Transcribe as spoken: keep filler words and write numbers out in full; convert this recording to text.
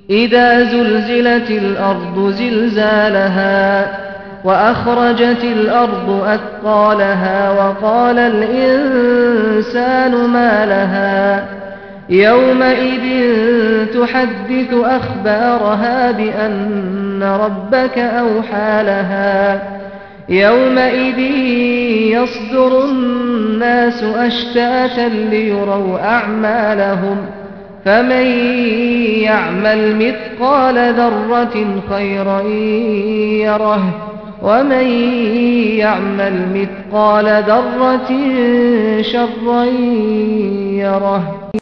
إذا زلزلت الأرض زلزالها وأخرجت الأرض أثقالها وقال الإنسان ما لها يومئذ تحدث أخبارها بأن ربك أوحى لها يومئذ يصدر الناس أشتاتا ليروا أعمالهم فمن يعمل مثقال ذرة خيرا يره ومن يعمل مثقال ذرة شرا يره.